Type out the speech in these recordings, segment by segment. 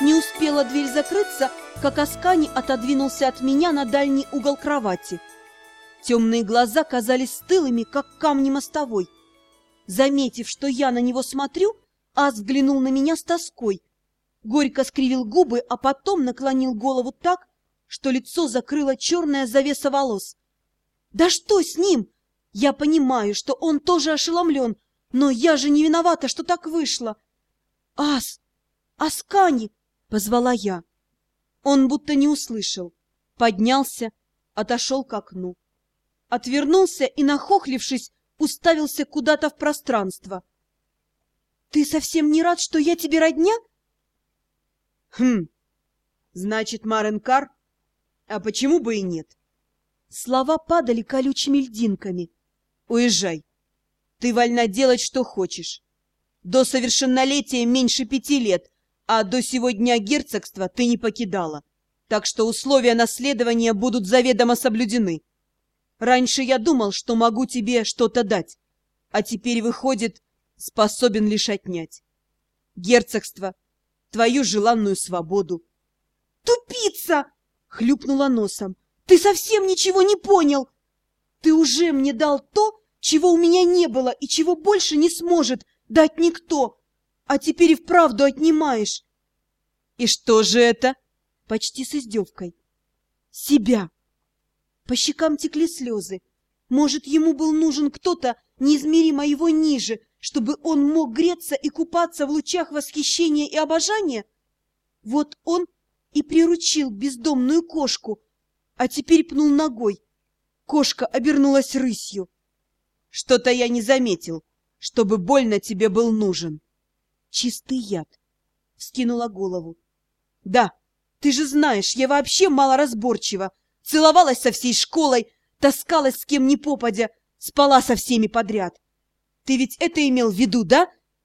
Не успела дверь закрыться, как Аскани отодвинулся от меня на дальний угол кровати. Темные глаза казались стылыми, как камни мостовой. Заметив, что я на него смотрю, Ас взглянул на меня с тоской. Горько скривил губы, а потом наклонил голову так, что лицо закрыла черная завеса волос. «Да что с ним? Я понимаю, что он тоже ошеломлен, но я же не виновата, что так вышло!» «Ас! Аскани!» — позвала я. Он будто не услышал. Поднялся, отошел к окну. Отвернулся и, нахохлившись, уставился куда-то в пространство. «Ты совсем не рад, что я тебе родня?» «Хм, значит, Маренкар? А почему бы и нет?» Слова падали колючими льдинками. «Уезжай. Ты вольна делать, что хочешь. До совершеннолетия меньше 5 лет, а до сего дня герцогства ты не покидала. Так что условия наследования будут заведомо соблюдены. Раньше я думал, что могу тебе что-то дать, а теперь, выходит, способен лишь отнять. Герцогство, твою желанную свободу». «Тупица!» — хлюпнула носом. «Ты совсем ничего не понял! Ты уже мне дал то, чего у меня не было и чего больше не сможет дать никто, а теперь и вправду отнимаешь». «И что же это?» — почти с издевкой. «Себя». По щекам текли слезы. Может, ему был нужен кто-то неизмеримо его ниже, чтобы он мог греться и купаться в лучах восхищения и обожания? Вот он и приручил бездомную кошку, а теперь пнул ногой. Кошка обернулась рысью. «Что-то я не заметил, чтобы больно тебе был нужен». «Чистый яд», — вскинула голову. «Да, ты же знаешь, я вообще малоразборчива. Целовалась со всей школой, таскалась с кем ни попадя, спала со всеми подряд. Ты ведь это имел в виду, да?»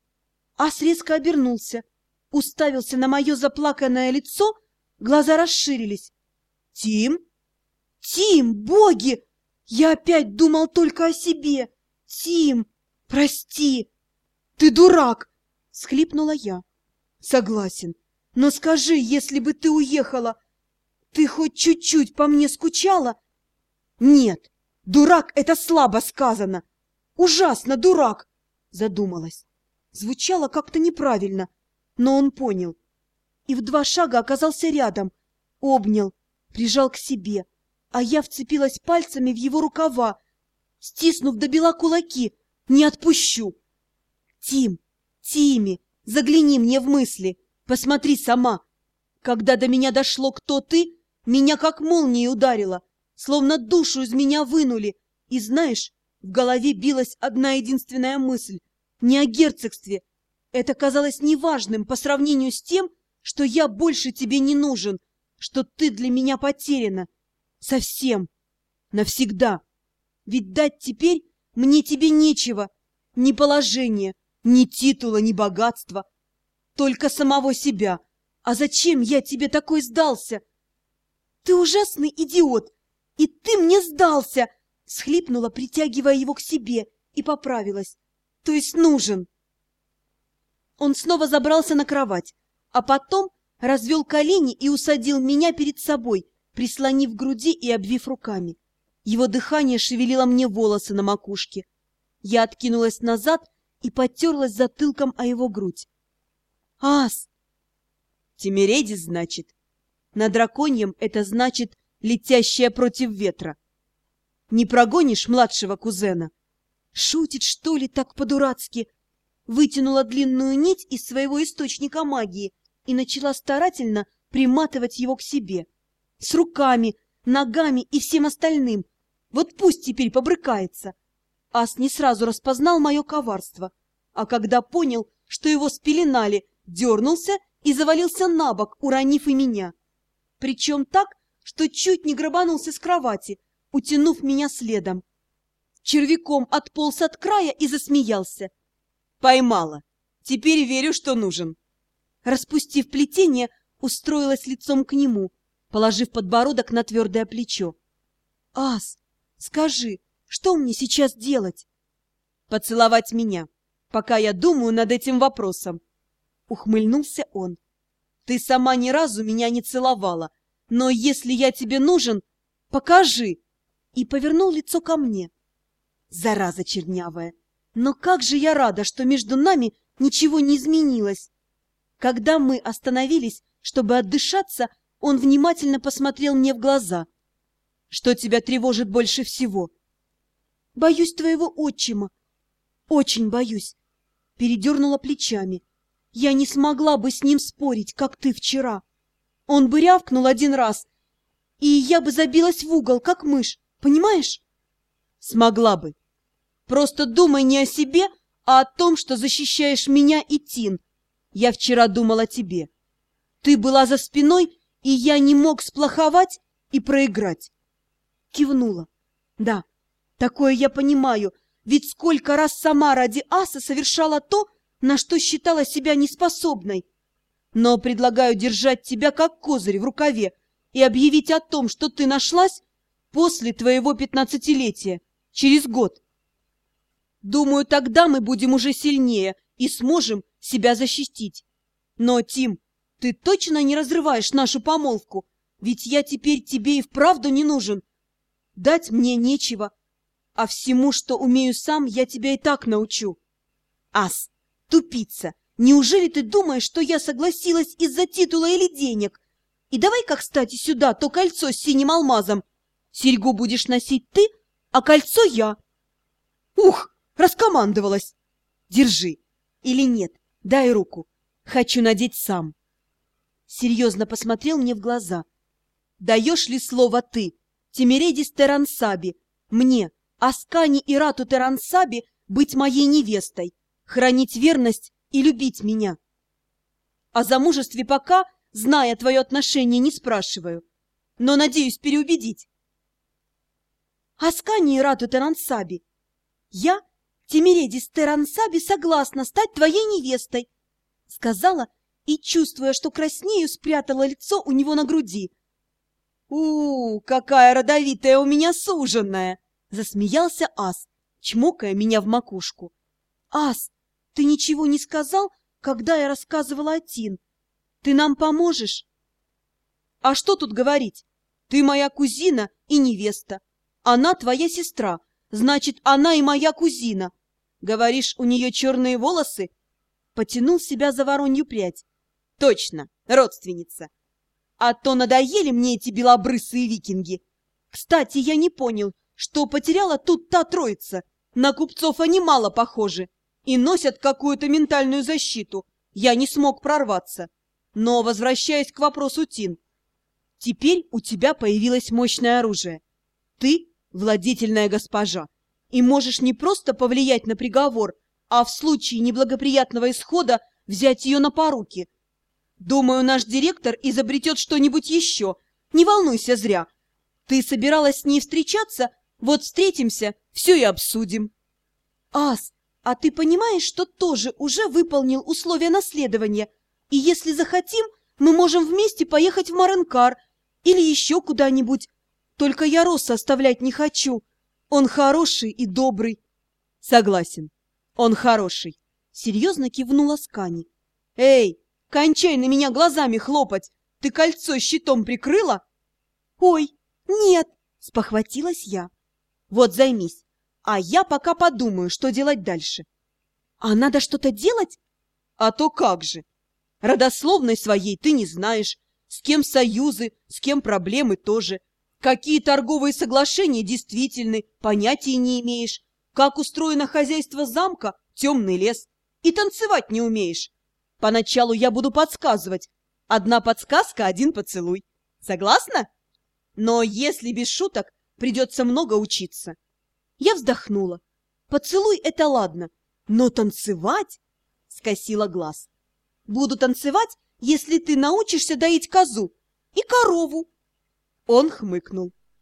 Ас резко обернулся, уставился на мое заплаканное лицо, глаза расширились. «Тим? Тим, боги! Я опять думал только о себе! Тим, прости! Ты дурак!» — схлипнула я. «Согласен, но скажи, если бы ты уехала, ты хоть чуть-чуть по мне скучала?» «Нет, дурак — это слабо сказано! Ужасно дурак!» — задумалась. Звучало как-то неправильно, но он понял. И в 2 шага оказался рядом, обнял, прижал к себе, а я вцепилась пальцами в его рукава, стиснув до бела кулаки. «Не отпущу!» «Тим, Тимми, загляни мне в мысли, посмотри сама!» Когда до меня дошло, кто ты, меня как молнией ударило, словно душу из меня вынули. И знаешь, в голове билась одна единственная мысль — не о герцогстве. Это казалось неважным по сравнению с тем, что я больше тебе не нужен, что ты для меня потеряна. Совсем. Навсегда. Ведь дать теперь мне тебе нечего. Ни положения, ни титула, ни богатства. Только самого себя. А зачем я тебе такой сдался? Ты ужасный идиот, и ты мне сдался, схлипнула, притягивая его к себе, и поправилась. То есть нужен. Он снова забрался на кровать, а потом развел колени и усадил меня перед собой, прислонив к груди и обвив руками. Его дыхание шевелило мне волосы на макушке. Я откинулась назад и потерлась затылком о его грудь. «Ас!» «Тимиредис, значит? На драконьем это значит летящая против ветра. Не прогонишь младшего кузена?» «Шутит, что ли, так по-дурацки?» Вытянула длинную нить из своего источника магии и начала старательно приматывать его к себе. С руками, ногами и всем остальным. Вот пусть теперь побрыкается. Ас не сразу распознал мое коварство, а когда понял, что его спеленали, дернулся и завалился на бок, уронив и меня. Причем так, что чуть не грабанулся с кровати, утянув меня следом. Червяком отполз от края и засмеялся. «Поймала. Теперь верю, что нужен». Распустив плетение, устроилась лицом к нему, положив подбородок на твердое плечо. «Ас, скажи, что мне сейчас делать?» «Поцеловать меня, пока я думаю над этим вопросом», — ухмыльнулся он. Ты сама ни разу меня не целовала, но если я тебе нужен, покажи!» И повернул лицо ко мне. Зараза чернявая! Но как же я рада, что между нами ничего не изменилось! Когда мы остановились, чтобы отдышаться, он внимательно посмотрел мне в глаза. «Что тебя тревожит больше всего?» «Боюсь твоего отчима. Очень боюсь». Передернула плечами. «Я не смогла бы с ним спорить, как ты вчера. Он бы рявкнул один раз, и я бы забилась в угол, как мышь. Понимаешь?» «Смогла бы. Просто думай не о себе, а о том, что защищаешь меня и Тин. Я вчера думал о тебе. Ты была за спиной, и я не мог сплоховать и проиграть». Кивнула. «Да, такое я понимаю, ведь сколько раз сама ради аса совершала то, на что считала себя неспособной. Но предлагаю держать тебя как козырь в рукаве и объявить о том, что ты нашлась после твоего 15-летия, через год. Думаю, тогда мы будем уже сильнее и сможем себя защитить. Но, Тим, ты точно не разрываешь нашу помолвку? Ведь я теперь тебе и вправду не нужен. Дать мне нечего, а всему, что умею сам, я тебя и так научу». «Ас, тупица, неужели ты думаешь, что я согласилась из-за титула или денег? И давай-ка, кстати, сюда то кольцо с синим алмазом. Серьгу будешь носить ты, а кольцо я». «Ух, раскомандовалась!» «Держи. Или нет, дай руку. Хочу надеть сам». Серьезно посмотрел мне в глаза. «Даешь ли слово ты, Тимиредис Терансаби, мне, Аскани Ирату Терансаби, быть моей невестой, хранить верность и любить меня? О замужестве пока, зная твое отношение, не спрашиваю, но надеюсь переубедить». «Аскани Ирату Терансаби, я, Тимиредис Терансаби, согласна стать твоей невестой», сказала и, чувствуя, что краснею, спрятала лицо у него на груди. Какая родовитая у меня суженая!» Засмеялся Ас, чмокая меня в макушку. «Ас, ты ничего не сказал, когда я рассказывала о Тин? Ты нам поможешь?» «А что тут говорить? Ты моя кузина и невеста. Она твоя сестра, значит, она и моя кузина. Говоришь, у нее черные волосы?» Потянул себя за воронью прядь. «Точно, родственница. А то надоели мне эти белобрысые викинги. Кстати, я не понял, что потеряла тут та троица. На купцов они мало похожи и носят какую-то ментальную защиту. Я не смог прорваться. Но, возвращаясь к вопросу Тин, теперь у тебя появилось мощное оружие. Ты владетельная госпожа и можешь не просто повлиять на приговор, а в случае неблагоприятного исхода взять ее на поруки. Думаю, наш директор изобретет что-нибудь еще. Не волнуйся зря. Ты собиралась с ней встречаться? Вот встретимся, все и обсудим». «Ас, а ты понимаешь, что тоже уже выполнил условия наследования? И если захотим, мы можем вместе поехать в Маренкар или еще куда-нибудь. Только я Росса оставлять не хочу. Он хороший и добрый». «Согласен, он хороший», — серьезно кивнула Скани. «Эй, кончай на меня глазами хлопать! Ты кольцо щитом прикрыла?» «Ой, нет!» — спохватилась я. «Вот займись, а я пока подумаю, что делать дальше». «А надо что-то делать?» «А то как же! Родословной своей ты не знаешь, с кем союзы, с кем проблемы тоже. Какие торговые соглашения действительны, понятия не имеешь. Как устроено хозяйство замка, темный лес. И танцевать не умеешь. Поначалу я буду подсказывать. Одна подсказка, один поцелуй. Согласна? Но если без шуток, придется много учиться». Я вздохнула. «Поцелуй — это ладно, но танцевать?» Скосила глаз. «Буду танцевать, если ты научишься доить козу и корову». Он хмыкнул.